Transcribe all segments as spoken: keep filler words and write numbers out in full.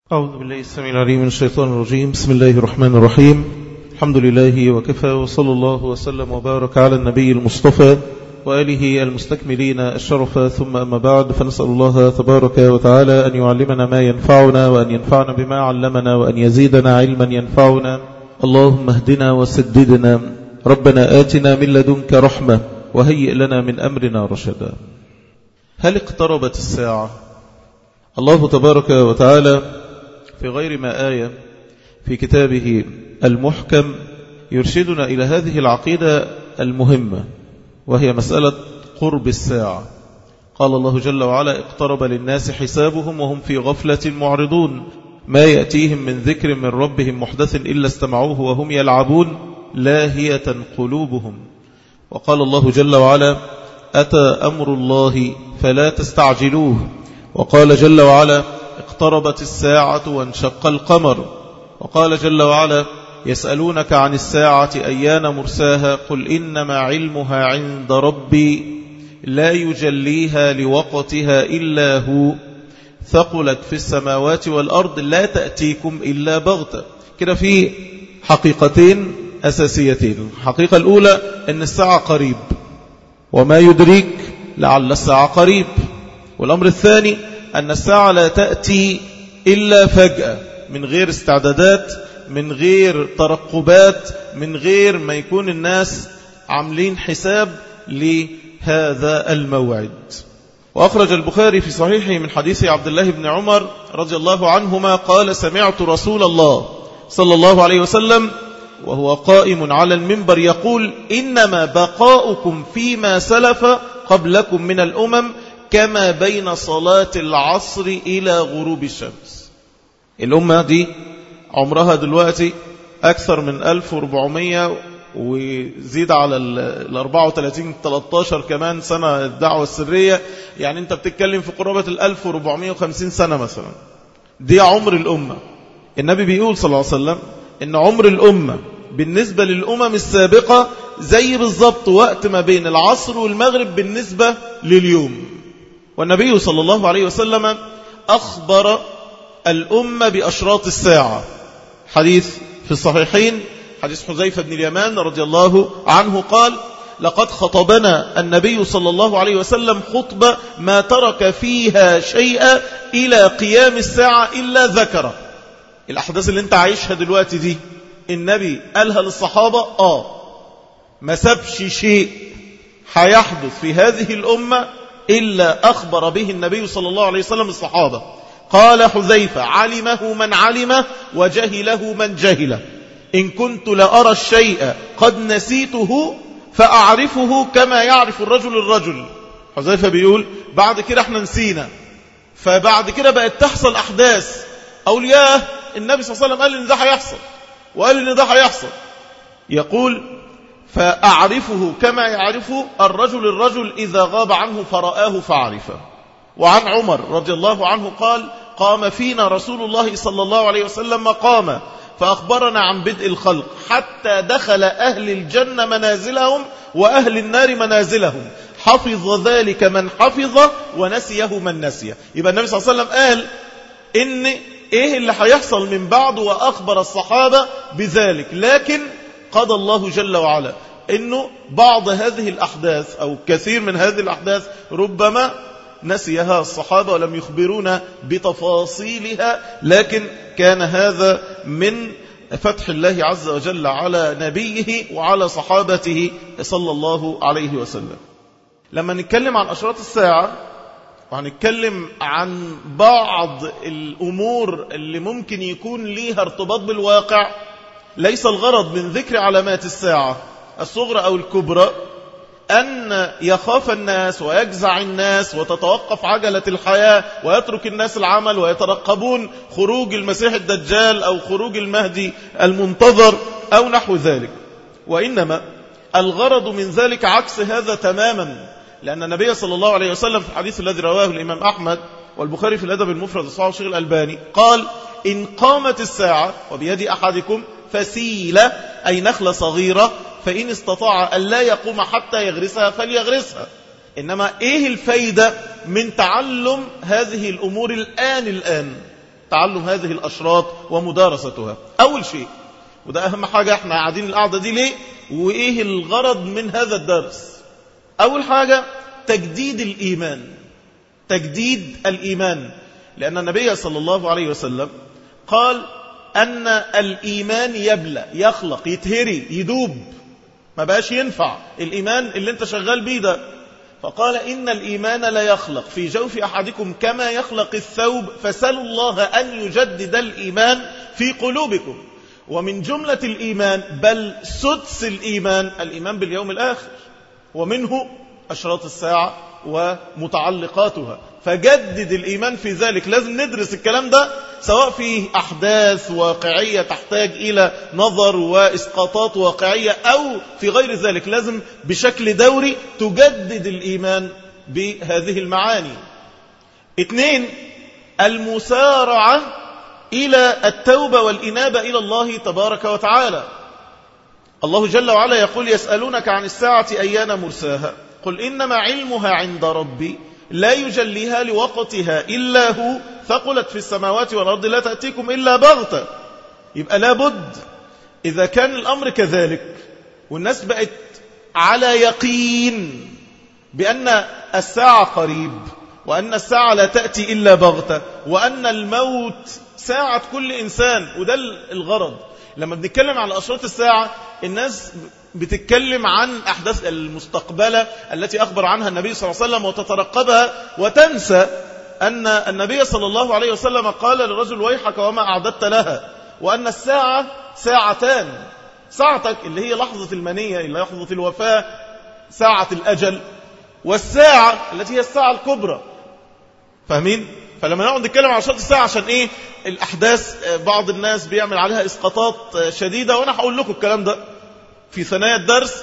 أعوذ بالله السميع العليم من الشيطان الرجيم. بسم الله الرحمن الرحيم. الحمد لله وكفى، وصلى الله وسلم وبارك على النبي المصطفى وآله المستكملين الشرف، ثم أما بعد، فنسأل الله تبارك وتعالى أن يعلمنا ما ينفعنا، وأن ينفعنا بما علمنا، وأن يزيدنا علما ينفعنا. اللهم اهدنا وسددنا، ربنا آتنا من لدنك رحمة وهيئ لنا من أمرنا رشدا. هل اقتربت الساعة؟ الله تبارك وتعالى في غير ما آية في كتابه المحكم يرشدنا إلى هذه العقيدة المهمة، وهي مسألة قرب الساعة. قال الله جل وعلا: اقترب للناس حسابهم وهم في غفلة معرضون، ما يأتيهم من ذكر من ربهم محدث إلا استمعوه وهم يلعبون لاهية قلوبهم. وقال الله جل وعلا: أتى أمر الله فلا تستعجلوه. وقال جل وعلا: اقتربت الساعة وانشق القمر. وقال جل وعلا: يسألونك عن الساعة أيان مرساها قل إنما علمها عند ربي لا يجليها لوقتها إلا هو ثقلت في السماوات والأرض لا تأتيكم إلا بغتة. كده في حقيقتين أساسيتين. الحقيقة الأولى أن الساعة قريب، وما يدريك لعل الساعة قريب. والأمر الثاني أن الساعة لا تأتي إلا فجأة، من غير استعدادات، من غير ترقبات، من غير ما يكون الناس عاملين حساب لهذا الموعد. وأخرج البخاري في صحيحه من حديث عبد الله بن عمر رضي الله عنهما قال: سمعت رسول الله صلى الله عليه وسلم وهو قائم على المنبر يقول: إنما بقاؤكم فيما سلف قبلكم من الأمم كما بين صلاة العصر إلى غروب الشمس. الأمة دي عمرها دلوقتي أكثر من ألف وأربعمائة، وزيد على ال أربعة وثلاثين ثلاثة عشر كمان سنة الدعوة السرية، يعني أنت بتتكلم في قرابة ال ألف وأربعمائة وخمسين سنة مثلا. دي عمر الأمة. النبي بيقول صلى الله عليه وسلم إن عمر الأمة بالنسبة للأمم السابقة زي بالضبط وقت ما بين العصر والمغرب بالنسبة لليوم. والنبي صلى الله عليه وسلم أخبر الأمة بأشراط الساعة. حديث في الصحيحين، حديث حذيفة بن اليمان رضي الله عنه قال: لقد خطبنا النبي صلى الله عليه وسلم خطبة ما ترك فيها شيئا إلى قيام الساعة إلا ذكره. الأحداث اللي انت عايشها دلوقتي دي النبي قالها للصحابة، آه ما سبش شيء حيحدث في هذه الأمة إلا أخبر به النبي صلى الله عليه وسلم الصحابة. قال حذيفة: علمه من علمه وجهله من جهله، إن كنت لأرى الشيء قد نسيته فأعرفه كما يعرف الرجل الرجل. حذيفة بيقول بعد كده احنا نسينا، فبعد كده بقت تحصل أحداث أولياء النبي صلى الله عليه وسلم قال إن ده هيحصل، وقال إن ده هيحصل. يقول: فأعرفه كما يعرفه الرجل الرجل إذا غاب عنه فرآه فعرفه. وعن عمر رضي الله عنه قال: قام فينا رسول الله صلى الله عليه وسلم مقاما فأخبرنا عن بدء الخلق حتى دخل أهل الجنة منازلهم وأهل النار منازلهم، حفظ ذلك من حفظ ونسيه من نسيه. يبقى النبي صلى الله عليه وسلم قال إن إيه اللي هيحصل من بعد، وأخبر الصحابة بذلك. لكن قضى الله جل وعلا إنه بعض هذه الأحداث أو كثير من هذه الأحداث ربما نسيها الصحابة ولم يخبرونا بتفاصيلها، لكن كان هذا من فتح الله عز وجل على نبيه وعلى صحابته صلى الله عليه وسلم. لما نتكلم عن أشراط الساعة وهنتكلم عن بعض الأمور اللي ممكن يكون ليها ارتباط بالواقع، ليس الغرض من ذكر علامات الساعة الصغرى أو الكبرى أن يخاف الناس ويجزع الناس وتتوقف عجلة الحياة ويترك الناس العمل ويترقبون خروج المسيح الدجال أو خروج المهدي المنتظر أو نحو ذلك. وإنما الغرض من ذلك عكس هذا تماما، لأن النبي صلى الله عليه وسلم في الحديث الذي رواه الإمام أحمد والبخاري في الأدب المفرد وصححه الشيخ الألباني قال: إن قامت الساعة وبيد أحدكم فسيلة أي نخلة صغيرة، فإن استطاع أن لا يقوم حتى يغرسها فليغرسها. إنما إيه الفايدة من تعلم هذه الأمور الآن الآن تعلم هذه الأشراط ومدارستها. أول شيء، وده أهم حاجة، احنا قاعدين القعدة دي ليه وإيه الغرض من هذا الدرس؟ أول حاجة تجديد الإيمان، تجديد الإيمان، لأن النبي صلى الله عليه وسلم قال أن الإيمان يبلى، يخلق، يتهري، يدوب، ما بقاش ينفع الإيمان اللي انت شغال بيه ده. فقال إن الإيمان لا يخلق في جوف أحدكم كما يخلق الثوب، فسألوا الله أن يجدد الإيمان في قلوبكم. ومن جملة الإيمان بل سدس الإيمان الإيمان باليوم الآخر، ومنه أشراط الساعة ومتعلقاتها. فجدد الإيمان في ذلك. لازم ندرس الكلام ده، سواء في أحداث واقعية تحتاج إلى نظر وإسقاطات واقعية أو في غير ذلك، لازم بشكل دوري تجدد الإيمان بهذه المعاني. اثنين، المسارعة إلى التوبة والإنابة إلى الله تبارك وتعالى. الله جل وعلا يقول يسألونك عن الساعة أيان مرساها قل إنما علمها عند ربي لا يجليها لوقتها إلا هو ثقلت في السماوات والأرض لا تأتيكم إلا بغتة. يبقى لابد إذا كان الأمر كذلك والناس بقت على يقين بأن الساعة قريب، وأن الساعة لا تأتي إلا بغتة، وأن الموت ساعة كل إنسان، وده الغرض. لما بنتكلم عن أشراط الساعة الناس بتتكلم عن أحداث المستقبلة التي أخبر عنها النبي صلى الله عليه وسلم وتترقبها، وتنسى أن النبي صلى الله عليه وسلم قال للرجل ويحك وما أعددت لها، وأن الساعة ساعتان، ساعتك اللي هي لحظة المنية اللي هي لحظة الوفاة، ساعة الأجل، والساعة التي هي الساعة الكبرى. فاهمين؟ فلما نقعد نتكلم عن أشراط الساعة عشان إيه؟ الأحداث بعض الناس بيعمل عليها إسقاطات شديدة، وأنا هقول لكم الكلام ده في ثنايا الدرس،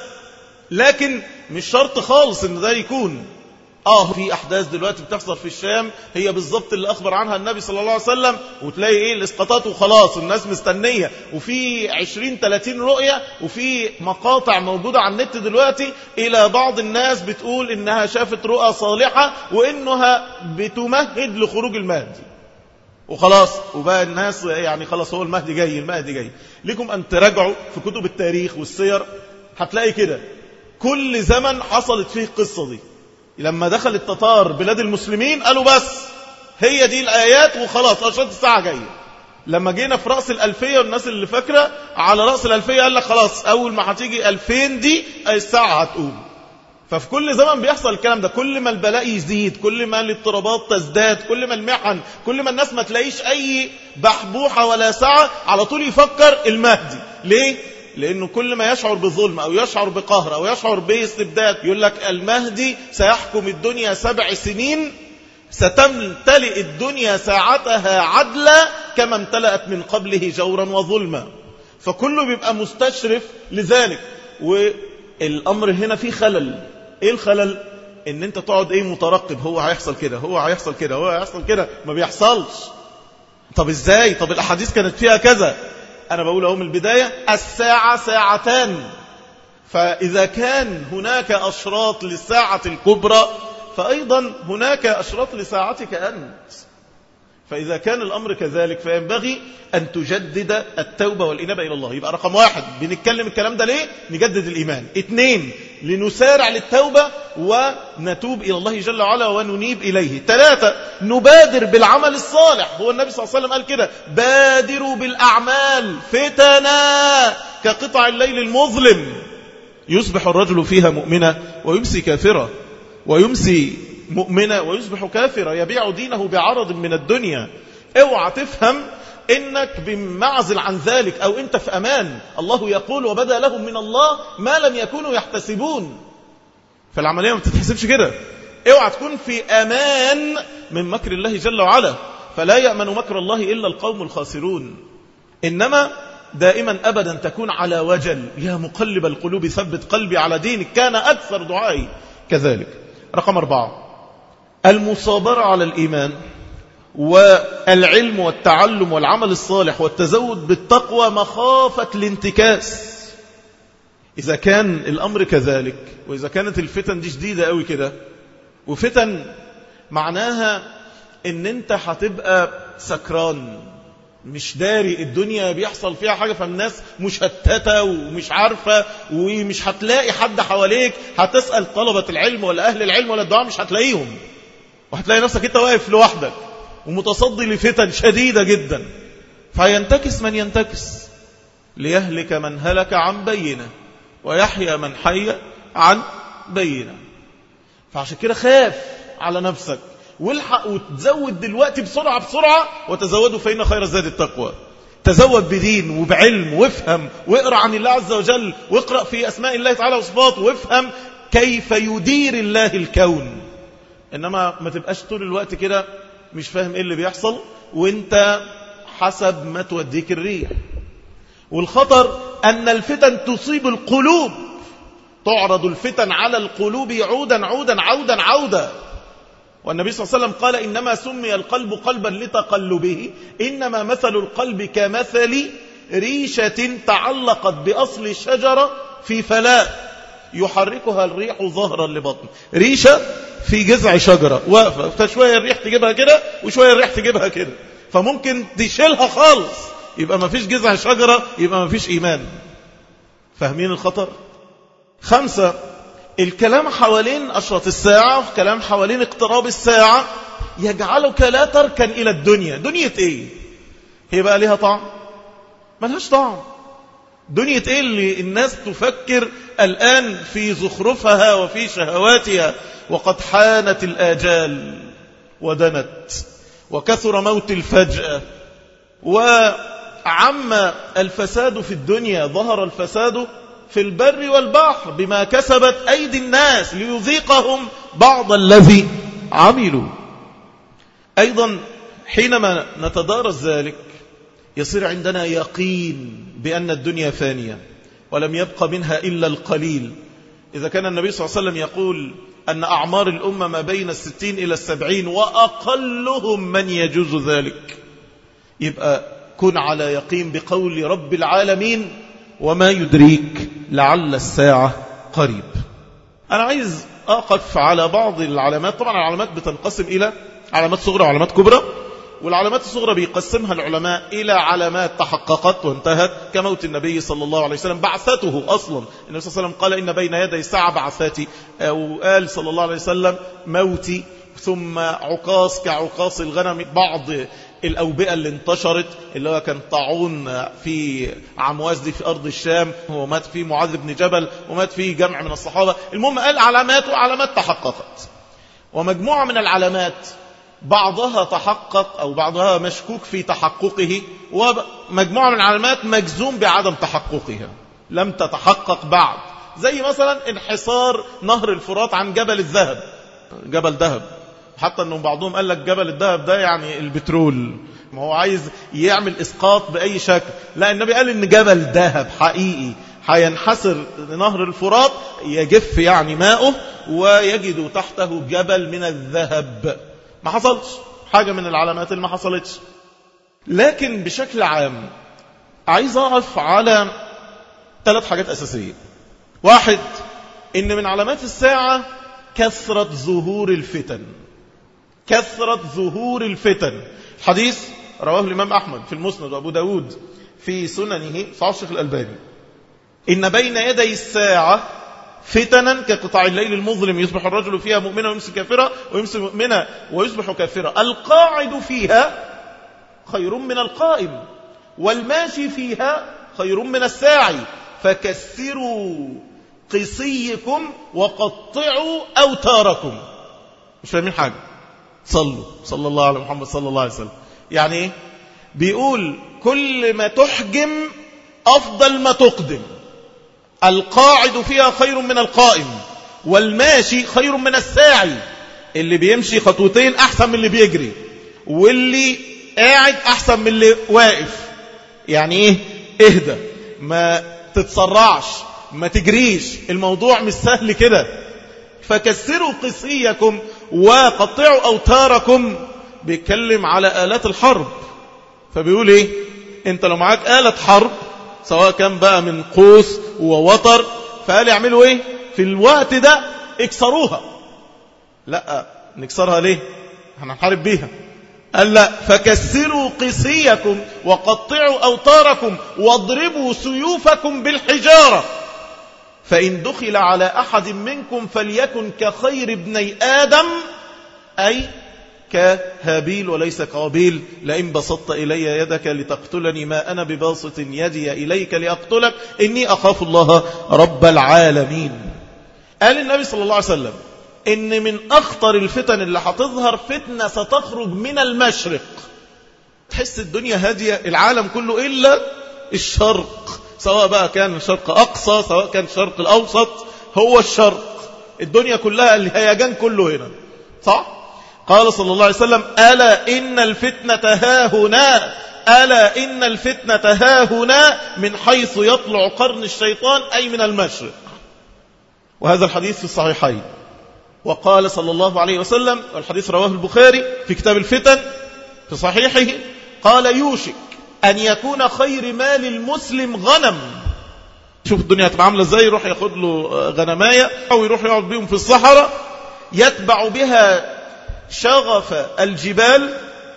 لكن مش شرط خالص ان ده يكون. اه في احداث دلوقتي بتحصل في الشام هي بالظبط اللي اخبر عنها النبي صلى الله عليه وسلم، وتلاقي ايه الاسقاطات وخلاص الناس مستنية، وفي عشرين ثلاثين رؤية، وفي مقاطع موجودة على النت دلوقتي الى بعض الناس بتقول انها شافت رؤى صالحة وانها بتمهد لخروج المهدي، وخلاص وبقى الناس يعني خلاص هو المهدي جاي، المهدي جاي. لكم أن تراجعوا في كتب التاريخ والسير، هتلاقي كده كل زمن حصلت فيه القصة دي. لما دخل التتار بلاد المسلمين قالوا بس هي دي الآيات وخلاص أشراط الساعة جاية. لما جينا في رأس الألفية والناس اللي فاكرة على رأس الألفية قال لك خلاص أول ما هتيجي ألفين دي الساعة هتقوم. ففي كل زمن بيحصل الكلام ده، كل ما البلاء يزيد، كل ما الاضطرابات تزداد، كل ما المحن، كل ما الناس ما تلاقيش أي بحبوحة ولا ساعة على طول يفكر المهدي. ليه؟ لأنه كل ما يشعر بظلم أو يشعر بقهر أو يشعر باستبداد يقول لك المهدي سيحكم الدنيا سبع سنين ستمتلئ الدنيا ساعتها عدلا كما امتلأت من قبله جورا وظلما. فكله بيبقى مستشرف لذلك. والأمر هنا فيه خلل. ايه الخلل؟ ان انت تقعد ايه مترقب، هو هيحصل كده، هو هيحصل كده، هو هيحصل كده، ما بيحصلش. طب ازاي؟ طب الاحاديث كانت فيها كذا. انا بقول اهو من البداية الساعة ساعتان، فاذا كان هناك اشراط للساعة الكبرى فايضا هناك اشراط لساعتك انت. فإذا كان الأمر كذلك فينبغي أن تجدد التوبة والإنابة إلى الله. يبقى رقم واحد بنتكلم الكلام ده ليه؟ نجدد الإيمان. اثنين لنسارع للتوبة ونتوب إلى الله جل وعلا وننيب إليه. ثلاثة نبادر بالعمل الصالح. هو النبي صلى الله عليه وسلم قال كده بادروا بالأعمال فتنا كقطع الليل المظلم يصبح الرجل فيها مؤمنا ويمسي كافرا، ويمسي مؤمنة ويصبح كافرا يبيع دينه بعرض من الدنيا. اوعى تفهم انك بمعزل عن ذلك او انت في امان. الله يقول وبدا لهم من الله ما لم يكونوا يحتسبون. فالعملية ما بتتحسبش كده. اوعى تكون في امان من مكر الله جل وعلا. فلا يأمن مكر الله الا القوم الخاسرون. انما دائما ابدا تكون على وجل. يا مقلب القلوب ثبت قلبي على دينك كان اكثر دعائي كذلك. رقم أربعة المصابرة على الإيمان والعلم والتعلم والعمل الصالح والتزود بالتقوى مخافة الانتكاس. إذا كان الأمر كذلك، وإذا كانت الفتن دي شديدة قوي كده، وفتن معناها ان انت هتبقى سكران مش داري الدنيا بيحصل فيها حاجة، فالناس مشتتة ومش عارفة ومش هتلاقي حد حواليك. هتسأل طلبة العلم ولا أهل العلم ولا الدعاء مش هتلاقيهم، وهتلاقي نفسك انت واقف لوحدك ومتصدي لفتن شديدة جدا. فينتكس من ينتكس، ليهلك من هلك عن بينه ويحيى من حي عن بينه. فعشان كده خاف على نفسك والحق وتزود دلوقتي بسرعة بسرعة، وتزودوا فإن خير الزاد التقوى. تزود بدين وبعلم وافهم واقرأ عن الله عز وجل واقرأ في أسماء الله تعالى وصفاته وافهم كيف يدير الله الكون. إنما ما تبقاش طول الوقت كده مش فاهم إيه اللي بيحصل وانت حسب ما توديك الريح. والخطر أن الفتن تصيب القلوب، تعرض الفتن على القلوب عودا عودا عودا عودا. والنبي صلى الله عليه وسلم قال إنما سمي القلب قلبا لتقلبه، إنما مثل القلب كمثل ريشة تعلقت بأصل الشجرة في فلاء يحركها الريح ظهرا لبطن. ريشة في جذع شجرة واقفة، فشوية الريح تجيبها كده وشوية الريح تجيبها كده، فممكن تشيلها خالص، يبقى ما فيش جذع شجرة، يبقى ما فيش إيمان. فاهمين الخطر؟ خمسة، الكلام حوالين أشرط الساعة وكلام حوالين اقتراب الساعة يجعلك لا تركن إلى الدنيا. دنيا إيه؟ هي بقى ليها طعم؟ ملهاش طعم. دنيا إيه اللي الناس تفكر الآن في زخرفها وفي شهواتها، وقد حانت الآجال ودنت وكثر موت الفجأة وعم الفساد في الدنيا. ظهر الفساد في البر والبحر بما كسبت أيدي الناس ليذيقهم بعض الذي عملوا. أيضا حينما نتدارس ذلك يصير عندنا يقين بأن الدنيا فانية ولم يبق منها إلا القليل. إذا كان النبي صلى الله عليه وسلم يقول أن أعمار الأمة ما بين الستين إلى السبعين وأقلهم من يجوز ذلك، يبقى كن على يقين بقول رب العالمين وما يدريك لعل الساعة قريب. أنا عايز أقف على بعض العلامات. طبعا العلامات بتنقسم إلى علامات صغرى وعلامات كبرى، والعلامات الصغرى بيقسمها العلماء إلى علامات تحققت وانتهت كموت النبي صلى الله عليه وسلم، بعثته أصلا. النبي صلى الله عليه وسلم قال إن بين يدي الساعة بعثاتي، أو قال صلى الله عليه وسلم موتي، ثم عقاص كعقاص الغنم. بعض الأوبئة اللي انتشرت اللي هو كان طاعون في عمواس دي في أرض الشام، ومات فيه معاذ بن جبل، ومات فيه جمع من الصحابة. المهم قال علامات وعلامات تحققت، ومجموعة من العلامات بعضها تحقق أو بعضها مشكوك في تحققه، ومجموعة من العلامات مجزوم بعدم تحققها لم تتحقق بعد. زي مثلا انحصار نهر الفرات عن جبل الذهب، جبل ذهب، حتى أنه بعضهم قال لك جبل الذهب ده يعني البترول، ما هو عايز يعمل إسقاط بأي شكل. لا، النبي قال إن جبل ذهب حقيقي هينحسر نهر الفرات، يجف يعني ماؤه، ويجد تحته جبل من الذهب. ما حصلش حاجة من العلامات اللي ما حصلتش. لكن بشكل عام عايز أقف على ثلاث حاجات أساسية. واحد، إن من علامات الساعة كثرة ظهور الفتن. كثرة ظهور الفتن. حديث رواه الإمام أحمد في المسند وأبو داود في سننه صحيح الشيخ الألباني، إن بين يدي الساعة فتنا كقطع الليل المظلم يصبح الرجل فيها مؤمنا ويمسي كافرا ويمسي مؤمنا ويصبح كافرا، القاعد فيها خير من القائم، والماشي فيها خير من الساعي، فكسروا قصيكم وقطعوا أوتاركم. مش فاهمين حاجة؟ صلوا صلى الله على محمد صلى الله عليه وسلم. يعني ايه؟ بيقول كل ما تحجم أفضل ما تقدم، القاعد فيها خير من القائم، والماشي خير من الساعي. اللي بيمشي خطوتين أحسن من اللي بيجري، واللي قاعد أحسن من اللي واقف. يعني ايه؟ اهدى، ما تتسرعش، ما تجريش، الموضوع مش سهل كده. فكسروا قصيكم وقطعوا أوتاركم. بيتكلم على آلات الحرب، فبيقول ايه؟ انت لو معاك آلة حرب سواء كان بقى من قوس ووتر، فقال يعملوا ايه في الوقت ده؟ اكسروها. لا، نكسرها ليه؟ احنا هنحارب بيها. قال لا، فكسروا قسيكم وقطعوا أوتاركم واضربوا سيوفكم بالحجارة، فإن دخل على أحد منكم فليكن كخير ابني آدم، أي كهابيل وليس قابيل، لئن بسطت إلي يدك لتقتلني ما أنا بباسط يدي إليك لأقتلك إني أخاف الله رب العالمين. قال النبي صلى الله عليه وسلم إن من أخطر الفتن اللي هتظهر فتنة ستخرج من المشرق. تحس الدنيا هادية، العالم كله إلا الشرق، سواء بقى كان الشرق أقصى سواء كان الشرق الأوسط، هو الشرق، الدنيا كلها الهيجان كله هنا، صح؟ قال صلى الله عليه وسلم ألا إن الفتنة هاهنا، ألا إن الفتنة هاهنا، من حيث يطلع قرن الشيطان، أي من المشرق. وهذا الحديث في الصحيحين. وقال صلى الله عليه وسلم، والحديث رواه البخاري في كتاب الفتن في صحيحه، قال يوشك أن يكون خير مال المسلم غنم. شوف الدنيا هتبقى عامله ازاي، يروح ياخد له غنمايه أو يروح يقعد بيهم في الصحراء، يتبع بها شغف الجبال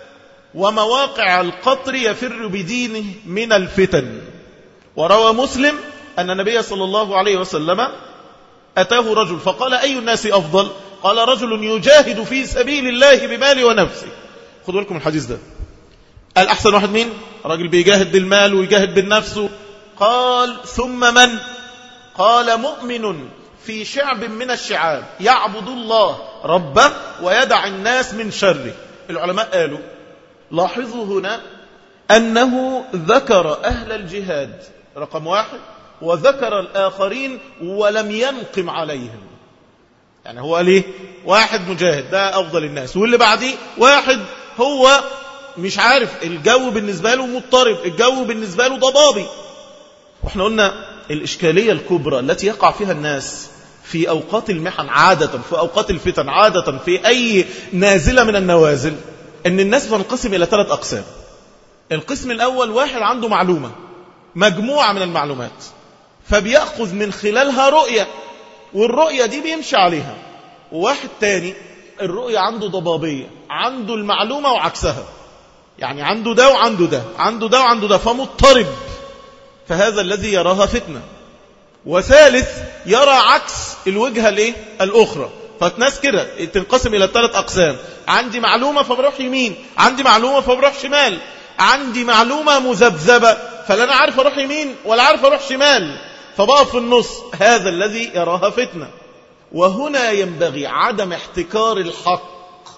ومواقع القطر، يفر بدينه من الفتن. وروى مسلم أن النبي صلى الله عليه وسلم أتاه رجل فقال أي الناس أفضل؟ قال رجل يجاهد في سبيل الله بماله ونفسه. خذوا لكم الحديث ده، الأحسن واحد مين؟ رجل بيجاهد بالمال ويجاهد بالنفس. قال ثم من؟ قال مؤمن في شعب من الشعاب يعبد الله ربه ويدع الناس من شره. العلماء قالوا لاحظوا هنا أنه ذكر أهل الجهاد رقم واحد، وذكر الآخرين ولم ينقم عليهم. يعني هو قال ايه؟ واحد مجاهد ده أفضل الناس، واللي بعديه واحد هو مش عارف، الجو بالنسبة له مضطرب، الجو بالنسبة له ضبابي. واحنا قلنا الإشكالية الكبرى التي يقع فيها الناس في أوقات المحن عادة، في أوقات الفتن عادة، في أي نازلة من النوازل، أن الناس تنقسم إلى ثلاث أقسام. القسم الأول واحد عنده معلومة، مجموعة من المعلومات، فبيأخذ من خلالها رؤية، والرؤية دي بيمشي عليها. وواحد تاني الرؤية عنده ضبابية، عنده المعلومة وعكسها، يعني عنده ده وعنده ده، عنده ده وعنده ده، فمضطرب، فهذا الذي يراها فتنة. وثالث يرى عكس الوجهة الايه الأخرى. فالناس كده تنقسم إلى ثلاث أقسام: عندي معلومة فبروح يمين، عندي معلومة فبروح شمال، عندي معلومة مذبذبة فلا أنا عارف أروح يمين ولا عارف أروح شمال، فبقى في النص، هذا الذي يراها فتنة. وهنا ينبغي عدم احتكار الحق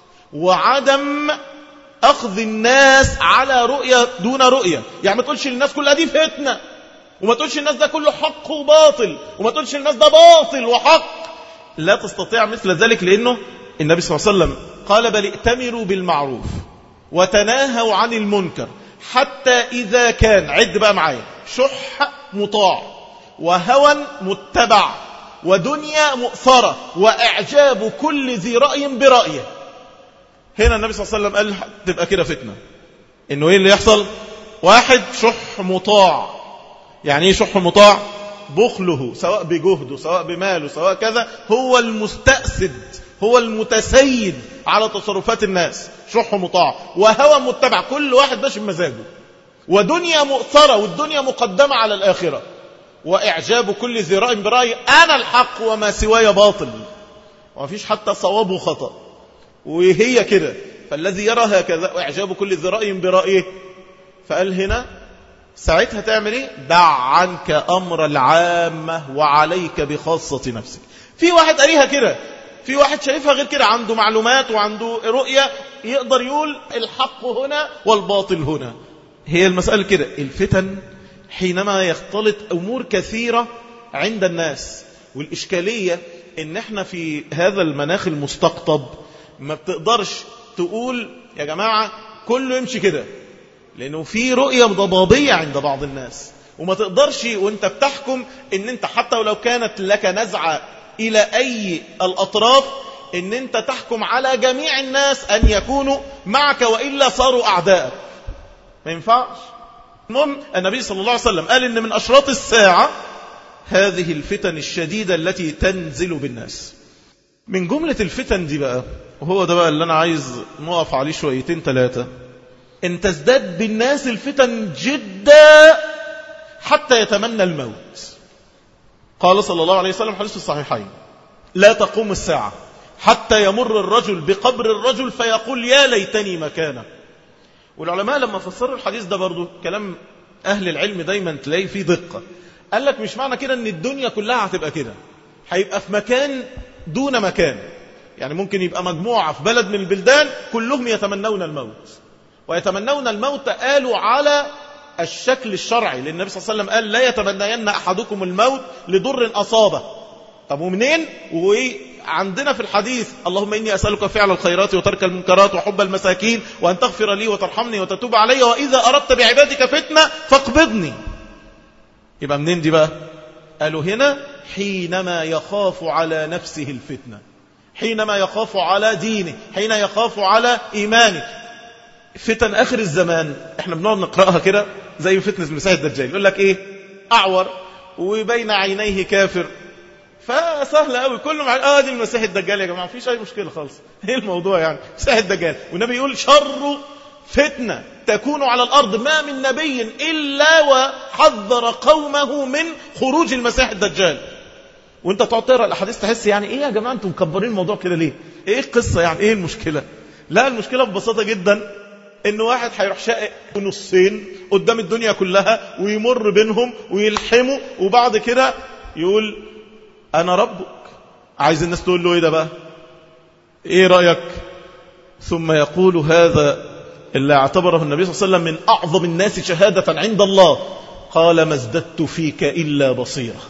وعدم أخذ الناس على رؤية دون رؤية. يعني ما تقولش للناس كلها دي فتنة، وما تقولش الناس ده كله حق وباطل، وما تقولش الناس ده باطل وحق. لا تستطيع مثل ذلك، لأنه النبي صلى الله عليه وسلم قال بل ائتمروا بالمعروف وتناهوا عن المنكر حتى إذا كان، عد بقى معايا، شح مطاع وهوى متبع ودنيا مؤثرة وإعجاب كل ذي رأي برأيه. هنا النبي صلى الله عليه وسلم قال تبقى كده فتنة. إنه إيه اللي يحصل؟ واحد شح مطاع. يعني إيه شح مطاع؟ بخله سواء بجهده سواء بماله سواء كذا، هو المستأسد، هو المتسيد على تصرفات الناس، شح مطاع. وهوى متبع، كل واحد باش بمزاجه. ودنيا مؤثرة، والدنيا مقدمة على الآخرة. وإعجاب كل ذي رأي برأي، أنا الحق وما سواي باطل، وما فيش حتى صواب وخطأ، وهي كده. فالذي يرى هكذا وإعجاب كل ذي رأي برأيه، فقال هنا ساعتها تعمل ايه؟ دع عنك أمر العامة وعليك بخاصة نفسك. في واحد قريها كده، في واحد شايفها غير كده، عنده معلومات وعنده رؤية، يقدر يقول الحق هنا والباطل هنا. هي المسألة كده. الفتن حينما يختلط أمور كثيرة عند الناس، والإشكالية إن احنا في هذا المناخ المستقطب ما بتقدرش تقول يا جماعة كله يمشي كده، لأنه في رؤية ضبابية عند بعض الناس، وما تقدرش وانت بتحكم ان انت حتى ولو كانت لك نزعة إلى أي الأطراف ان انت تحكم على جميع الناس أن يكونوا معك، وإلا صاروا أعداء. ما ينفعش. المهم النبي صلى الله عليه وسلم قال إن من أشراط الساعة هذه الفتن الشديدة التي تنزل بالناس. من جملة الفتن دي بقى، وهو ده بقى اللي أنا عايز نقف عليه شويتين ثلاثة، إن تزداد بالناس الفتن جدا حتى يتمنى الموت. قال صلى الله عليه وسلم حديث الصحيحين: لا تقوم الساعة حتى يمر الرجل بقبر الرجل فيقول يا ليتني مكانه. والعلماء لما فسروا الحديث ده برضو كلام أهل العلم دايما تلاقي فيه دقة. قال لك مش معنى كده ان الدنيا كلها هتبقى كده، هيبقى في مكان دون مكان. يعني ممكن يبقى مجموعة في بلد من البلدان كلهم يتمنون الموت، ويتمنون الموت قالوا على الشكل الشرعي، لأن النبي صلى الله عليه وسلم قال لا يتمنين أحدكم الموت لضر أصابه. طب ومنين؟ وعندنا في الحديث اللهم إني أسألك فعل الخيرات وترك المنكرات وحب المساكين وأن تغفر لي وترحمني وتتوب علي وإذا أردت بعبادك فتنة فاقبضني. يبقى منين دي بقى؟ قالوا هنا حينما يخاف على نفسه الفتنة، حينما يخاف على دينه، حين يخاف على إيمانه. فتن آخر الزمان احنا بنقعد نقرأها كده زي فتنة المسيح الدجال، يقول لك ايه؟ أعور وبين عينيه كافر، فسهل قوي كله مع اه دي المسيح الدجال يا جماعة، مفيش أي مشكلة خالص. ايه الموضوع يعني؟ مسيح الدجال. والنبي يقول شر فتنة تكون على الأرض ما من نبي إلا وحذر قومه من خروج المسيح الدجال. وانت تقعد تقرأ الأحاديث تحس يعني ايه يا جماعة انتم مكبرين الموضوع كده ليه؟ ايه القصة يعني؟ ايه المشكلة؟ لا، المشكلة ببساطة جدا ان واحد هيروح شائق نصين قدام الدنيا كلها ويمر بينهم ويلحموا، وبعد كده يقول انا ربك. عايز الناس تقول له ايه ده بقى؟ ايه رأيك؟ ثم يقول هذا اللي اعتبره النبي صلى الله عليه وسلم من اعظم الناس شهادة عند الله، قال ما ازددت فيك الا بصيرة.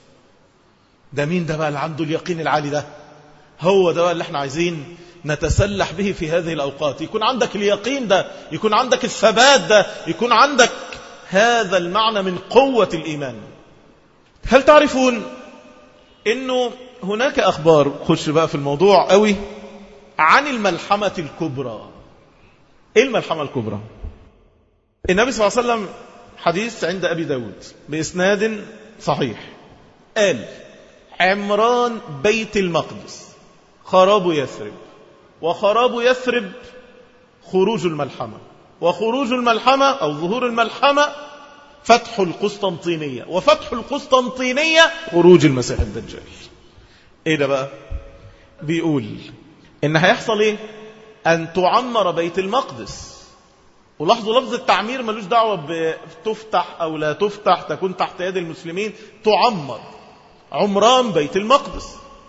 ده مين ده بقى اللي عنده اليقين العالي ده؟ هو ده بقى اللي احنا عايزين نتسلح به في هذه الأوقات. يكون عندك اليقين ده، يكون عندك الثبات ده، يكون عندك هذا المعنى من قوة الإيمان. هل تعرفون أنه هناك أخبار، خش بقى في الموضوع قوي، عن الملحمة الكبرى. إيه الملحمة الكبرى؟ النبي صلى الله عليه وسلم حديث عند أبي داود بإسناد صحيح قال عمران بيت المقدس خراب يثرب، وخراب يثرب خروج الملحمة، وخروج الملحمة أو ظهور الملحمة فتح القسطنطينية، وفتح القسطنطينية خروج المسيح الدجال. ايه ده بقى؟ بيقول ان هيحصل ايه؟ ان تعمر بيت المقدس. ولاحظوا لفظ التعمير ملوش دعوة بتفتح او لا تفتح، تكون تحت يد المسلمين، تعمر عمران بيت المقدس.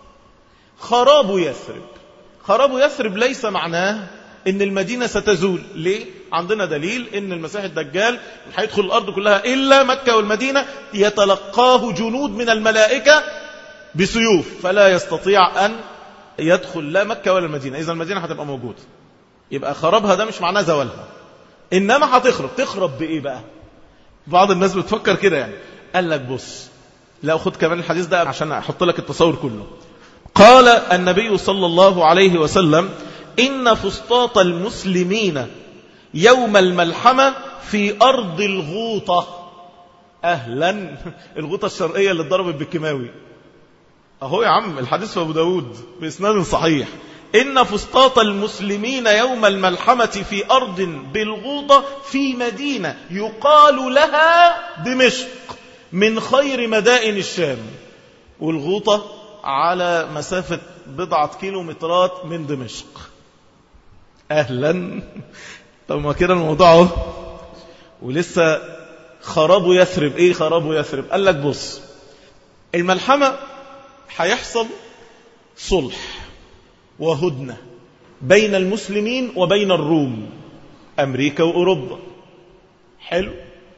خراب يثرب، خراب يثرب ليس معناه ان المدينة ستزول. ليه؟ عندنا دليل ان المسيح الدجال هيدخل الارض كلها الا مكة والمدينة، يتلقاه جنود من الملائكة بسيوف، فلا يستطيع ان يدخل لا مكة ولا المدينة. اذا المدينة هتبقى موجودة، يبقى خرابها ده مش معناه زوالها، انما هتخرب. تخرب بايه بقى؟ بعض الناس بتفكر كده يعني. قال لك بص، لا خد كمان الحديث ده عشان احط لك التصور كله. قال النبي صلى الله عليه وسلم إن فسطاط المسلمين يوم الملحمة في أرض الغوطة. أهلا، الغوطة الشرقية اللي اتضربت بالكيماوي أهو يا عم، الحديث في أبو داود بإسناد صحيح. إن فسطاط المسلمين يوم الملحمة في أرض بالغوطة في مدينة يقال لها دمشق من خير مدائن الشام. والغوطة على مسافة بضعة كيلومترات من دمشق. أهلا. طب ما كده الموضوع اهو. ولسه خراب يثرب. ايه خراب يثرب؟ قال لك بص، الملحمة هيحصل صلح وهدنة بين المسلمين وبين الروم، أمريكا وأوروبا. حلو.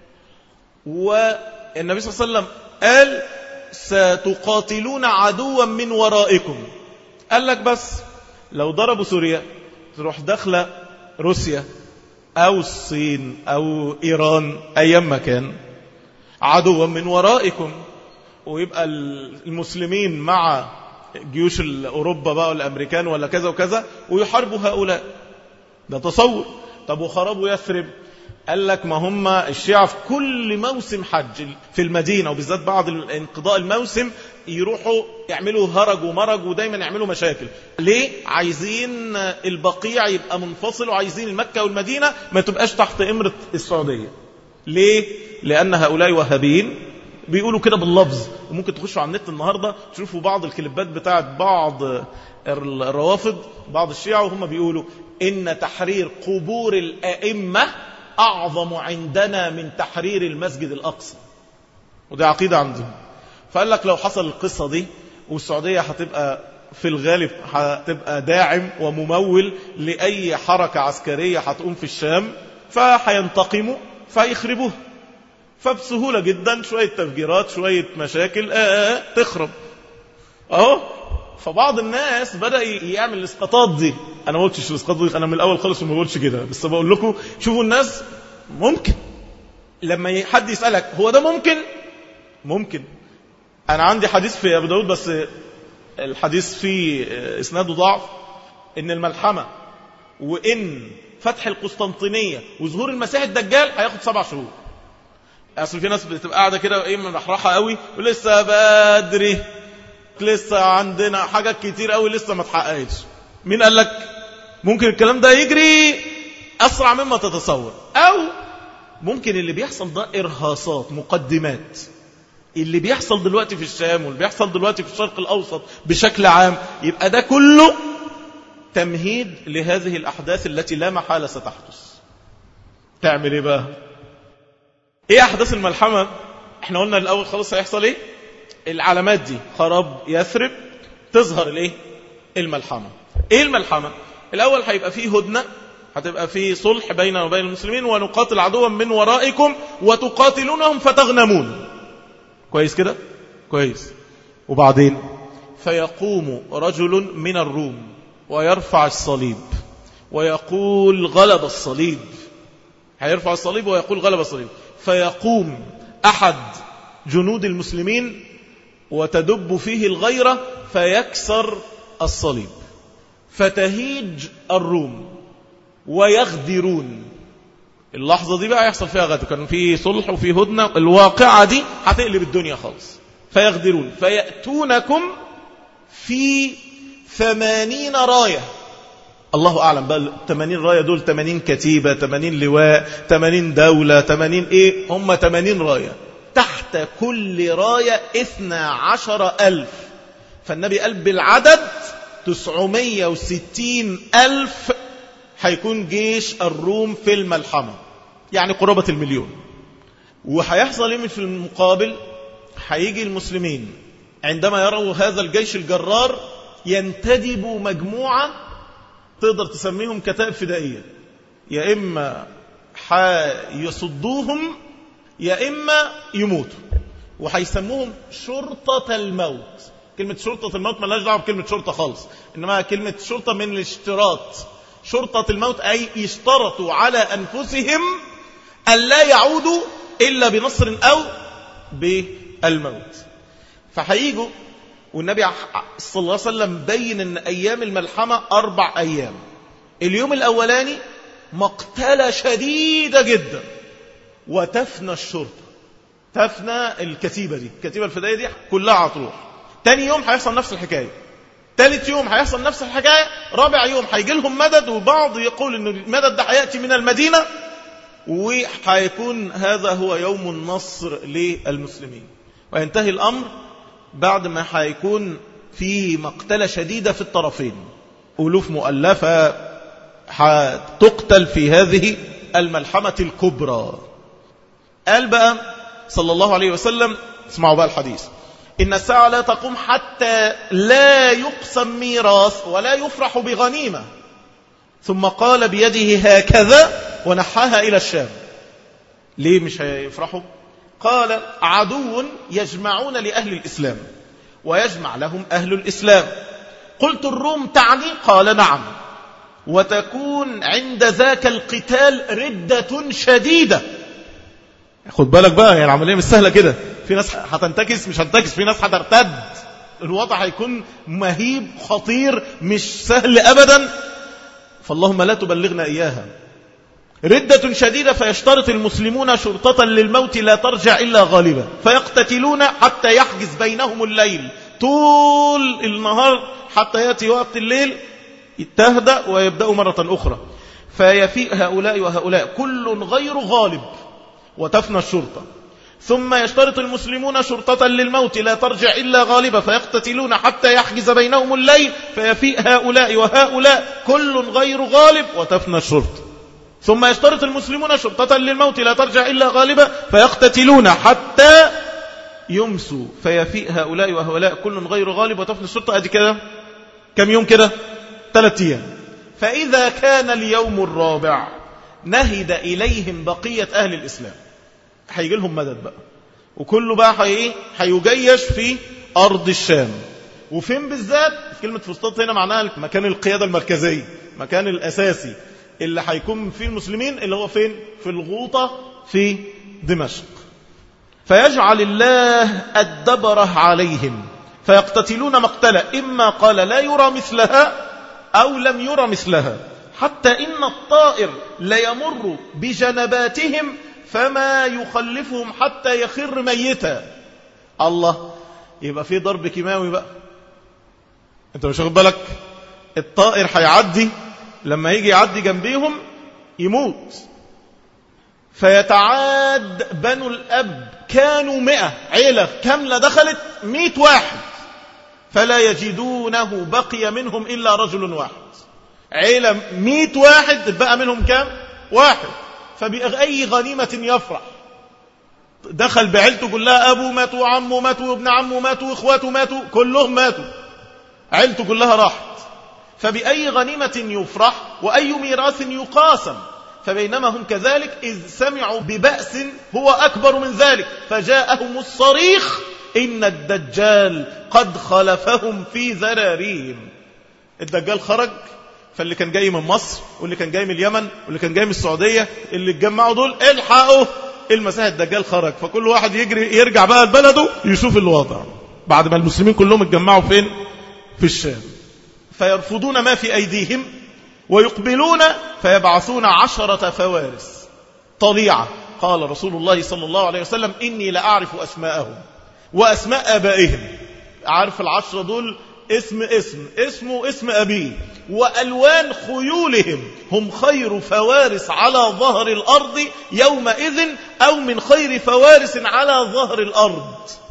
والنبي صلى الله عليه وسلم قال ستقاتلون عدوا من ورائكم. قال لك بس لو ضربوا سوريا تروح داخله روسيا أو الصين أو إيران أيام ما كان عدوا من ورائكم، ويبقى المسلمين مع جيوش أوروبا بقى والأمريكان ولا كذا وكذا ويحاربوا هؤلاء. ده تصور. طب وخراب يثرب؟ قال لك ما هم الشيعة في كل موسم حج في المدينة وبالذات بعد انقضاء الموسم يروحوا يعملوا هرج ومرج ودايما يعملوا مشاكل. ليه؟ عايزين البقيع يبقى منفصل وعايزين المكة والمدينة ما تبقاش تحت إمرة السعودية. ليه؟ لأن هؤلاء وهابيين بيقولوا كده باللفظ. وممكن تخشوا على النت النهاردة تشوفوا بعض الكليبات بتاعت بعض الروافض بعض الشيعة وهم بيقولوا إن تحرير قبور الأئمة أعظم عندنا من تحرير المسجد الأقصى. ودي عقيدة عندهم. فقال لك لو حصل القصة دي والسعودية هتبقى في الغالب هتبقى داعم وممول لأي حركة عسكرية هتقوم في الشام فهينتقموا فيخربوه. فبسهولة جدا شوية تفجيرات شوية مشاكل آه آه تخرب اهو. فبعض الناس بدأ يعمل الاسقاطات دي. انا ما قلتش الاسقاطات دي، انا من الاول خالص ما بقولش كده، بس بقول لكم شوفوا الناس ممكن لما حد يسألك هو ده ممكن ممكن. انا عندي حديث في ابو داود بس الحديث فيه اسناده ضعف، ان الملحمة وان فتح القسطنطينية وظهور المسيح الدجال هياخد سبع شهور. اصل في ناس بتبقى قاعده كده ايه مرحرحه قوي ولسه بدري لسه عندنا حاجات كتير قوي لسه ما اتحققتش. مين قال لك؟ ممكن الكلام ده يجري اسرع مما تتصور، او ممكن اللي بيحصل ده ارهاصات مقدمات. اللي بيحصل دلوقتي في الشام واللي بيحصل دلوقتي في الشرق الاوسط بشكل عام يبقى ده كله تمهيد لهذه الاحداث التي لا محاله ستحدث. تعمل ايه بقى؟ ايه احداث الملحمة؟ احنا قلنا الاول خلاص هيحصل ايه؟ العلامات دي خراب يثرب تظهر الايه؟ الملحمة. ايه الملحمة؟ الاول هيبقى فيه هدنة، هتبقى فيه صلح بيننا وبين المسلمين ونقاتل عدوا من ورائكم وتقاتلونهم فتغنمون. كويس كده؟ كويس. وبعدين فيقوم رجل من الروم ويرفع الصليب ويقول غلب الصليب. هيرفع الصليب ويقول غلب الصليب. فيقوم أحد جنود المسلمين وتدب فيه الغيرة فيكسر الصليب فتهيج الروم ويغدرون. اللحظة دي بقى يحصل فيها غدر، كان في صلح وفي هدنة، الواقعة دي هتقلب الدنيا خالص. فيغدرون فيأتونكم في ثمانين راية. الله أعلم بقى ثمانين راية دول ثمانين كتيبة ثمانين لواء ثمانين دولة ثمانين إيه هم ثمانين راية، تحت كل راية اثنا عشر ألف. فالنبي قال بالعدد تسعمية وستين ألف هيكون جيش الروم في الملحمة، يعني قرابة المليون. وهيحصل ايه في المقابل؟ هيجي المسلمين عندما يروا هذا الجيش الجرار ينتدبوا مجموعة تقدر تسميهم كتائب فدائية، يا إما يصدوهم يا إما يموتوا، وهيسموهم شرطة الموت. كلمة شرطة الموت ملاش دعوة بكلمة شرطة خالص، إنما كلمة شرطة من الاشتراط. شرطة الموت أي يشترطوا على أنفسهم أن لا يعودوا إلا بنصر أو بالموت. فهيجوا، والنبي صلى الله عليه وسلم بين أن أيام الملحمة أربع أيام. اليوم الأولاني مقتلة شديدة جدا وتفنى الشرطة، تفنى الكتيبة دي، الكتيبة الفدائية دي كلها هتروح. تاني يوم هيحصل نفس الحكاية، ثالث يوم هيحصل نفس الحكاية، رابع يوم هيجي لهم مدد، وبعض يقول أن المدد ده هيأتي من المدينة، وهيكون هذا هو يوم النصر للمسلمين. وينتهي الأمر بعد ما هيكون في مقتلة شديدة في الطرفين، ألوف مؤلفة هتقتل في هذه الملحمة الكبرى. قال بقى صلى الله عليه وسلم، اسمعوا بقى الحديث: إن الساعة لا تقوم حتى لا يقسم ميراث ولا يفرح بغنيمة. ثم قال بيده هكذا ونحاها إلى الشام. ليه مش هيفرحوا؟ قال: عدو يجمعون لأهل الإسلام ويجمع لهم أهل الإسلام. قلت: الروم تعني؟ قال: نعم. وتكون عند ذاك القتال ردة شديدة. خد بالك بقى، يعني العملية مش سهلة كده، في ناس هتنتكس مش هتنتكس، في ناس هترتد، الوضع هيكون مهيب خطير مش سهل أبدا. فاللهم لا تبلغنا إياها. ردة شديدة فيشترط المسلمون شرطة للموت لا ترجع إلا غالبا فيقتتلون حتى يحجز بينهم الليل طول النهار حتى يأتي وقت الليل تهدأ ويبدأوا مرة أخرى فيفيء هؤلاء وهؤلاء كل غير غالب وتفنى الشرطة. ثم يشترط المسلمون شرطة للموت لا ترجع إلا غالبا فيقتتلون حتى يحجز بينهم الليل فيفيء هؤلاء وهؤلاء كل غير غالب وتفنى الشرطة. ثم يشترط المسلمون شرطة للموت لا ترجع إلا غالبا فيقتتلون حتى يمسوا فيفيء هؤلاء وهؤلاء كل غير غالب وتفنى الشرطة. أدي كده كم يوم كده؟ ثلاثة أيام. فإذا كان اليوم الرابع نهد إليهم بقية أهل الإسلام هيجي لهم مدد بقى وكله بقى حي... هيجيش في أرض الشام. وفين بالذات؟ كلمة فسطاط هنا معناها مكان القيادة المركزية مكان الأساسي اللي هيكون فيه المسلمين اللي هو فين؟ في الغوطة في دمشق. فيجعل الله الدبره عليهم فيقتتلون مقتلة إما قال لا يرى مثلها أو لم يرى مثلها حتى إن الطائر ليمر بجنباتهم فما يخلفهم حتى يخر ميتا. الله، يبقى في ضرب كيماوي بقى. انت مش واخد بالك؟ الطائر هيعدي لما يجي يعدي جنبيهم يموت. فيتعاد بنو الأب كانوا مئة عيلة كاملة دخلت مئة واحد فلا يجدونه بقي منهم إلا رجل واحد. عيلة مئة واحد بقى منهم كام؟ واحد. فبأي غنيمة يفرح؟ دخل بعيلته كلها أبوه ماتوا وعمه ماتوا وابن عمه ماتوا واخواته ماتوا كلهم ماتوا عيلته كلها راحت. فبأي غنيمة يفرح وأي ميراث يقاسم؟ فبينما هم كذلك إذ سمعوا ببأس هو أكبر من ذلك فجاءهم الصريخ إن الدجال قد خلفهم في ذراريهم. الدجال خرج. فاللي كان جاي من مصر واللي كان جاي من اليمن واللي كان جاي من السعودية اللي اتجمعوا دول الحقوا المسيح الدجال خرج. فكل واحد يجري يرجع بقى لبلده يشوف الوضع بعد ما المسلمين كلهم اتجمعوا فين؟ في الشام. فيرفضون ما في أيديهم ويقبلون فيبعثون عشرة فوارس طليعة. قال رسول الله صلى الله عليه وسلم إني لأعرف أسماءهم وأسماء آبائهم. عارف العشرة دول اسم اسم اسمه اسم أبيه وألوان خيولهم. هم خير فوارس على ظهر الأرض يومئذ أو من خير فوارس على ظهر الأرض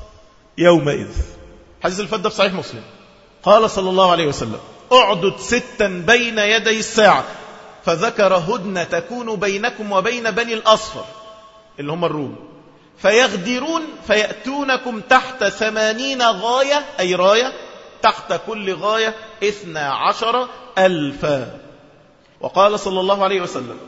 يومئذ. حديث الفدة في صحيح مسلم. قال صلى الله عليه وسلم اعدد ستا بين يدي الساعة فذكر هدنة تكون بينكم وبين بني الأصفر اللي هم الروم فيغدرون فيأتونكم تحت ثمانين غاية أي راية تحت كل غاية اثنى عشر ألفا. وقال صلى الله عليه وسلم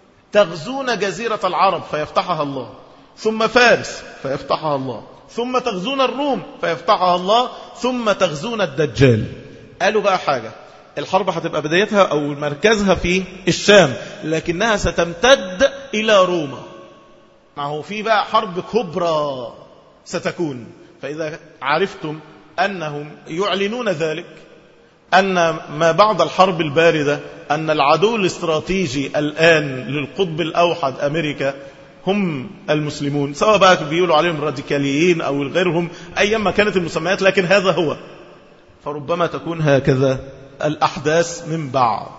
تغزون جزيرة العرب فيفتحها الله ثم فارس فيفتحها الله ثم تغزون الروم فيفتحها الله ثم تغزون الدجال. قالوا بقى حاجة الحرب هتبقى بدايتها أو مركزها في الشام لكنها ستمتد إلى روما. ما هو في بقى حرب كبرى ستكون. فإذا عرفتم أنهم يعلنون ذلك أن ما بعد الحرب الباردة أن العدو الاستراتيجي الآن للقطب الأوحد أمريكا هم المسلمون سواء بقى بيقولوا عليهم راديكاليين أو غيرهم أيما كانت المسميات لكن هذا هو. فربما تكون هكذا الأحداث من بعد.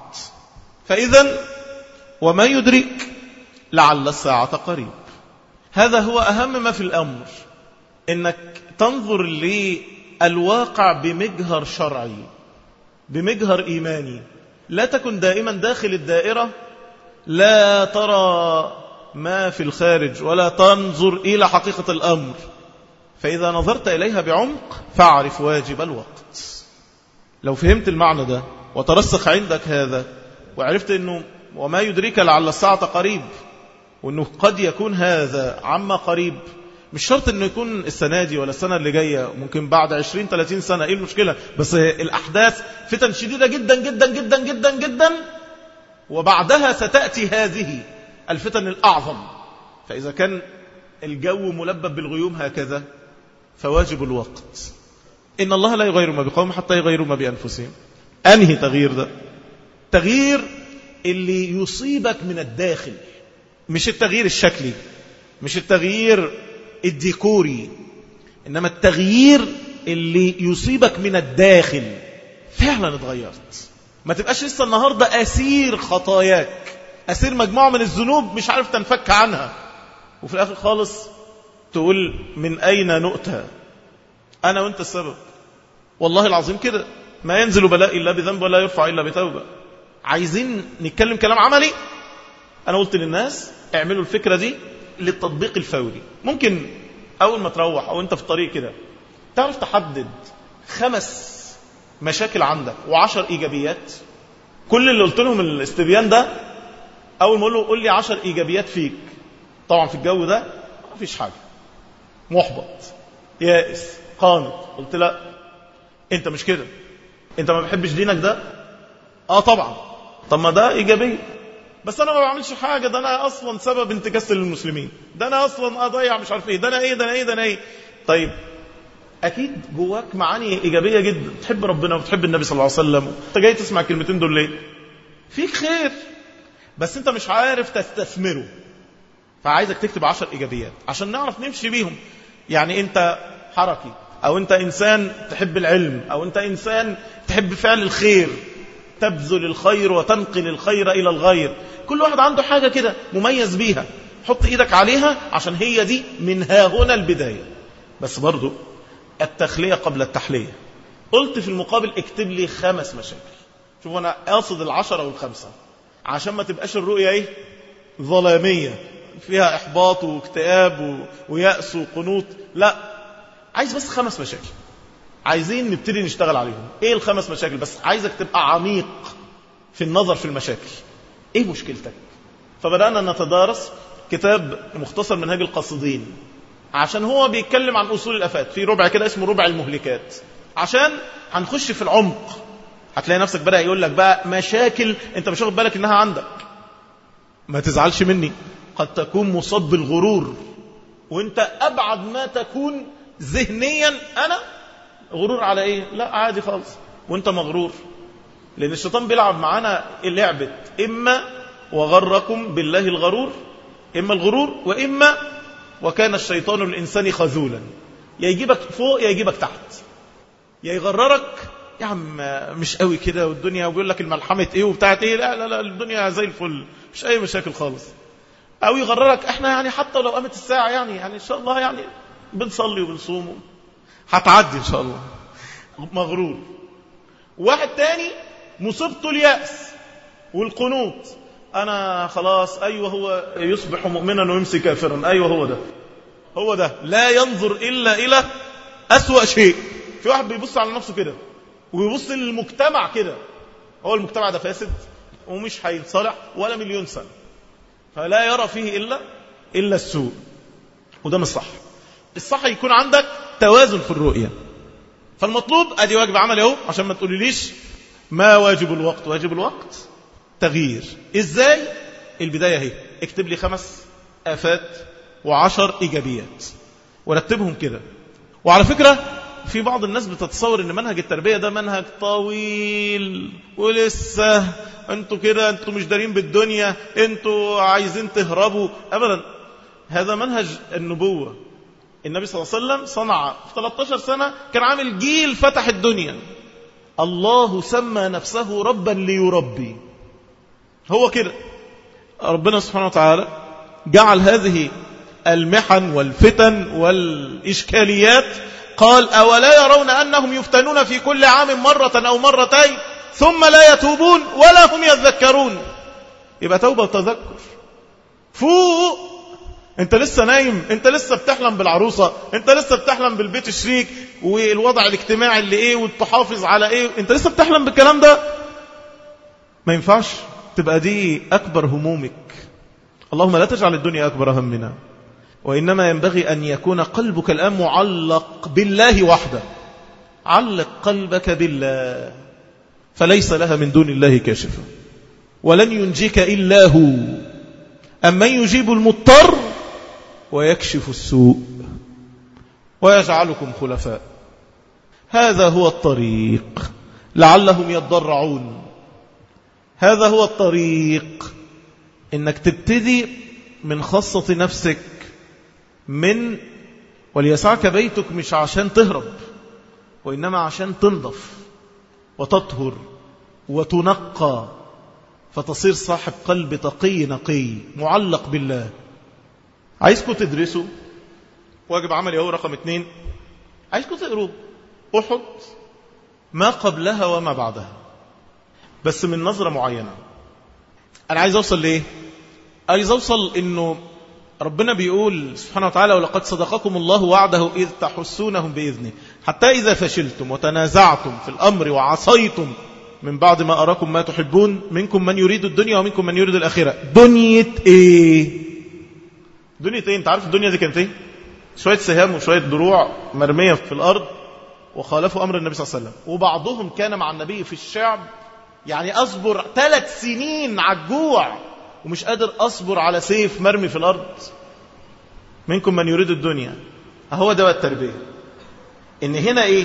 فإذا وما يدرك لعل الساعة قريب. هذا هو أهم ما في الأمر إنك تنظر للواقع بمجهر شرعي بمجهر إيماني. لا تكن دائما داخل الدائرة لا ترى ما في الخارج ولا تنظر إلى حقيقة الأمر. فإذا نظرت إليها بعمق فاعرف واجب الوقت. لو فهمت المعنى ده وترسخ عندك هذا وعرفت أنه وما يدريك لعل الساعة قريب وأنه قد يكون هذا عما قريب مش شرط أنه يكون السنة دي ولا السنة اللي جاية ممكن بعد عشرين ثلاثين سنة. إيه المشكلة؟ بس الأحداث فتن شديدة جدا جدا جدا جدا جدا وبعدها ستأتي هذه الفتن الأعظم. فإذا كان الجو ملبب بالغيوم هكذا فواجب الوقت. إن الله لا يغير ما بقوم حتى يغيروا ما بأنفسهم. أنهي تغيير ده؟ تغيير اللي يصيبك من الداخل، مش التغيير الشكلي، مش التغيير الديكوري، إنما التغيير اللي يصيبك من الداخل. فعلا اتغيرت، ما تبقاش لسه النهاردة أسير خطاياك، أسير مجموعة من الذنوب مش عارف تنفك عنها، وفي الآخر خالص تقول من أين نؤتى؟ أنا وأنت السبب. والله العظيم كده، ما ينزل بلاء إلا بذنب ولا يرفع إلا بتوبة. عايزين نتكلم كلام عملي. أنا قلت للناس اعملوا الفكرة دي للتطبيق الفوري. ممكن أول ما تروح أو أنت في الطريق كده تعرف تحدد خمس مشاكل عندك وعشر إيجابيات. كل اللي قلت لهم الاستبيان ده أول ما أقول له قول لي عشر إيجابيات فيك، طبعا في الجو ده ما فيش حاجة، محبط يائس قانط. قلت لا، أنت مش كده، أنت ما بحبش دينك ده. آه طبعا، طب ما ده إيجابية، بس أنا ما بعملش حاجة، ده أنا أصلا سبب انتكاس للمسلمين، ده أنا أصلا أضيع مش عارف إيه، ده أنا إيه ده أنا إيه ده أنا إيه. طيب أكيد جواك معاني إيجابية جدا، تحب ربنا وتحب النبي صلى الله عليه وسلم. أنت جاي تسمع الكلمتين دول ليه؟ فيك خير، بس أنت مش عارف تستثمره. فعايزك تكتب عشر إيجابيات عشان نعرف نمشي بيهم. يعني أنت حركي، أو أنت إنسان تحب العلم، أو أنت إنسان تحب فعل الخير، تبذل الخير وتنقل الخير إلى الغير. كل واحد عنده حاجة كده مميز بيها، حط إيدك عليها عشان هي دي من ها هنا البداية. بس برضو التخلية قبل التحلية. قلت في المقابل اكتب لي خمس مشاكل. شوف أنا أقصد العشرة والخمسة عشان ما تبقاش الرؤية إيه ظلامية فيها إحباط واكتئاب ويأس وقنوط. لا، عايز بس خمس مشاكل عايزين نبتدي نشتغل عليهم. إيه الخمس مشاكل؟ بس عايزك تبقى عميق في النظر في المشاكل. إيه مشكلتك؟ فبدأنا نتدارس كتاب مختصر منهاج القاصدين، عشان هو بيتكلم عن أصول الآفات في ربع كده اسمه ربع المهلكات. عشان هنخش في العمق هتلاقي نفسك بدأ يقول لك بقى مشاكل انت مش واخد بالك انها عندك. ما تزعلش مني، قد تكون مصاب بالغرور وانت أبعد ما تكون ذهنيا. أنا غرور على إيه؟ لا عادي خالص وانت مغرور، لأن الشيطان بيلعب معانا اللعبة إما وغركم بالله الغرور، إما الغرور وإما وكان الشيطان الإنسان خذولا. يا يجيبك فوق يا يجيبك تحت، يا يغررك يا عم مش قوي كده والدنيا، وبيقول لك الملحمة إيه وبتاعت إيه، لا لا لا الدنيا زي الفل مش أي مشاكل خالص. أو يغررك إحنا يعني حتى لو قامت الساعة يعني يعني إن شاء الله يعني بنصلي وبنصوم هتعدي إن شاء الله. مغرور. واحد تاني مصيبته اليأس والقنوط، أنا خلاص أيوة هو يصبح مؤمنا ويمسي كافرا، أيوة هو ده هو ده لا ينظر إلا إلى أسوأ شيء. في واحد بيبص على نفسه كده ويبص للمجتمع كده، هو المجتمع ده فاسد ومش هيتصلح ولا مليون سنة، فلا يرى فيه إلا إلا السوء، وده مش صح. الصح يكون عندك توازن في الرؤية. فالمطلوب أدي واجب عملي اهو، عشان ما تقوليليش ما واجب الوقت. واجب الوقت تغيير. إزاي؟ البداية هي اكتب لي خمس آفات وعشر إيجابيات ورتبهم كده. وعلى فكرة في بعض الناس بتتصور ان منهج التربية ده منهج طويل ولسه انتوا كده انتوا مش دارين بالدنيا، انتوا عايزين تهربوا. أبدا، هذا منهج النبوة. النبي صلى الله عليه وسلم صنع في ثلاثة عشر سنة كان عامل جيل فتح الدنيا. الله سمى نفسه ربا ليربي. هو كده ربنا سبحانه وتعالى جعل هذه المحن والفتن والإشكاليات، قال أولا يرون أنهم يفتنون في كل عام مرة أو مرتين ثم لا يتوبون ولا هم يذكرون. يبقى توبة وتذكر. فوق، انت لسه نايم، انت لسه بتحلم بالعروسة، انت لسه بتحلم بالبيت الشريك والوضع الاجتماعي اللي ايه والتحافظ على ايه، انت لسه بتحلم بالكلام ده. ما ينفعش تبقى دي أكبر همومك. اللهم لا تجعل الدنيا أكبر همنا، وإنما ينبغي أن يكون قلبك الآن معلق بالله وحده. علق قلبك بالله، فليس لها من دون الله كاشفة، ولن ينجيك إلا هو. أمن يجيب المضطر ويكشف السوء ويجعلكم خلفاء. هذا هو الطريق لعلهم يضرعون. هذا هو الطريق، إنك تبتدي من خاصة نفسك، من وليسعك بيتك مش عشان تهرب، وإنما عشان تنضف وتطهر وتنقى، فتصير صاحب قلب تقي نقي معلق بالله. عايزكم تدرسوا واجب عملي هو رقم اتنين، عايزكم تقروا أحد ما قبلها وما بعدها، بس من نظرة معينة. أنا عايز أوصل ليه؟ عايز أوصل إنه ربنا بيقول سبحانه وتعالى: ولقد صدقكم الله وعده إذ تحسونهم بإذنه حتى إذا فشلتم وتنازعتم في الأمر وعصيتم من بعد ما أراكم ما تحبون منكم من يريد الدنيا ومنكم من يريد الآخرة. دنيا إيه؟ دنيا إيه؟ أنت عارف الدنيا دي كانت إيه؟ شوية سهام وشوية دروع مرمية في الأرض، وخالفوا أمر النبي صلى الله عليه وسلم. وبعضهم كان مع النبي في الشعب، يعني أصبر ثلاث سنين على الجوع ومش قادر أصبر على سيف مرمي في الأرض. منكم من يريد الدنيا. هو ده التربية. إن هنا إيه؟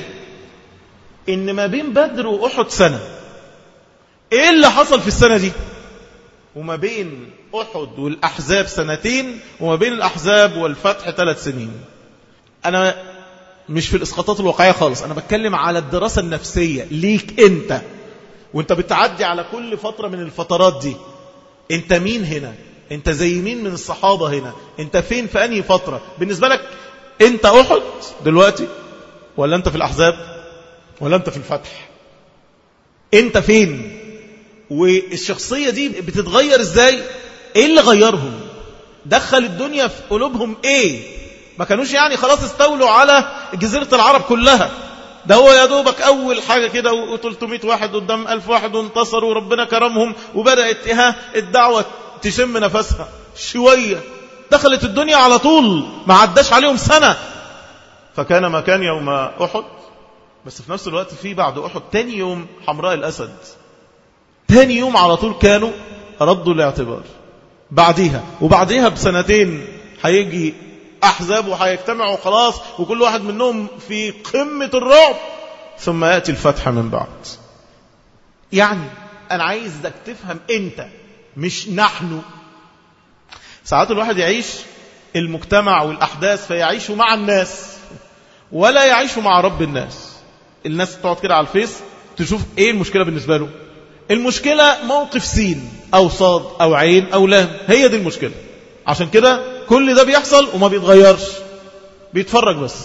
إن ما بين بدر وأحد سنة. إيه اللي حصل في السنة دي؟ وما بين أحد والأحزاب سنتين، وما بين الأحزاب والفتح ثلاث سنين. أنا مش في الإسقاطات الواقعية خالص، أنا بتكلم على الدراسة النفسية ليك أنت، وأنت بتعدي على كل فترة من الفترات دي. أنت مين هنا؟ أنت زي مين من الصحابة هنا؟ أنت فين في أنهي فترة؟ بالنسبة لك أنت أحد دلوقتي، ولا أنت في الأحزاب، ولا أنت في الفتح؟ أنت فين؟ والشخصية دي بتتغير إزاي؟ إيه اللي غيرهم؟ دخل الدنيا في قلوبهم إيه؟ ما كانوش يعني خلاص استولوا على جزيرة العرب كلها، ده هو يا دوبك أول حاجة كده وثلاثمائة واحد قدام ألف واحد وانتصروا وربنا كرمهم، وبدأت ها الدعوة تشم نفسها شوية. دخلت الدنيا على طول، ما عداش عليهم سنة. فكان ما كان يوم أحد، بس في نفس الوقت في بعد أحد تاني يوم حمراء الأسد، تاني يوم على طول كانوا ردوا الاعتبار. بعديها وبعديها بسنتين هيجي أحزاب وهيجتمعوا خلاص، وكل واحد منهم في قمة الرعب، ثم يأتي الفتح من بعد. يعني أنا عايزك تفهم أنت مش نحن. ساعات الواحد يعيش المجتمع والأحداث فيعيشوا مع الناس ولا يعيشوا مع رب الناس. الناس تقعد كده على الفيس تشوف ايه المشكلة بالنسبة له. المشكلة موقف سين أو صاد أو عين أو لام، هي دي المشكلة. عشان كده كل ده بيحصل وما بيتغيرش، بيتفرج بس.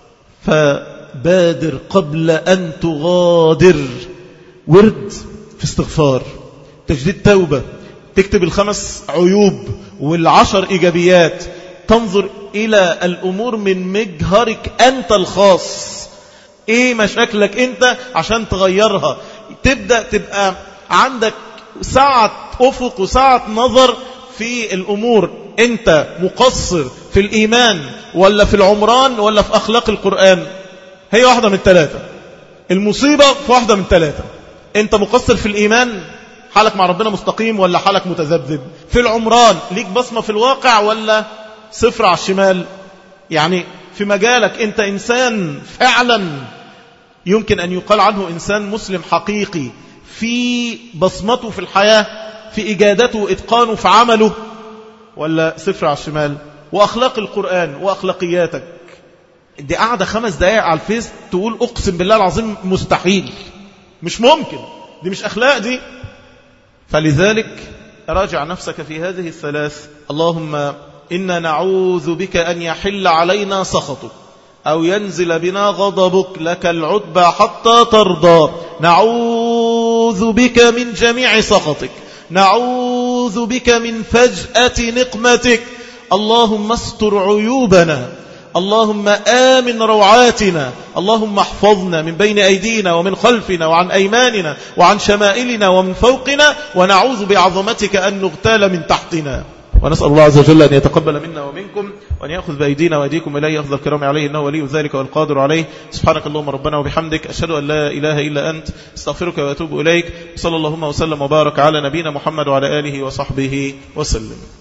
فبادر قبل أن تغادر. ورد في استغفار، تجديد توبة، تكتب الخمس عيوب والعشر إيجابيات، تنظر إلى الأمور من مجهرك أنت الخاص. إيه مشاكلك أنت عشان تغيرها؟ تبدأ تبقى عندك سعة أفق وسعة نظر في الأمور. أنت مقصر في الإيمان ولا في العمران ولا في أخلاق القرآن؟ هي واحدة من ثلاثة. المصيبة في واحدة من ثلاثة. أنت مقصر في الإيمان، حالك مع ربنا مستقيم ولا حالك متذبذب؟ في العمران ليك بصمة في الواقع ولا صفر على الشمال؟ يعني في مجالك أنت إنسان فعلا يمكن أن يقال عنه إنسان مسلم حقيقي، في بصمته في الحياة، في إجادته وإتقانه في عمله، ولا صفر على الشمال؟ وأخلاق القرآن وأخلاقياتك. دي قاعدة خمس دقائق على الفيس تقول أقسم بالله العظيم مستحيل، مش ممكن، دي مش أخلاق دي. فلذلك راجع نفسك في هذه الثلاث. اللهم إنا نعوذ بك أن يحل علينا سخطك أو ينزل بنا غضبك، لك العتبى حتى ترضى. نعوذ بك من جميع سخطك، نعوذ بك من فجأة نقمتك. اللهم استر عيوبنا، اللهم آمن روعاتنا، اللهم احفظنا من بين أيدينا ومن خلفنا وعن أيماننا وعن شمائلنا ومن فوقنا، ونعوذ بعظمتك أن نغتال من تحتنا. ونسأل الله عز وجل أن يتقبل منا ومنكم، وأن يأخذ بأيدينا وأيديكم إليه أخذ الكرام عليه، إنه ولي ذلك والقادر عليه. سبحانك اللهم ربنا وبحمدك، أشهد أن لا إله إلا أنت، استغفرك وأتوب إليك. صلى اللهم وسلم وبارك على نبينا محمد وعلى آله وصحبه وسلم.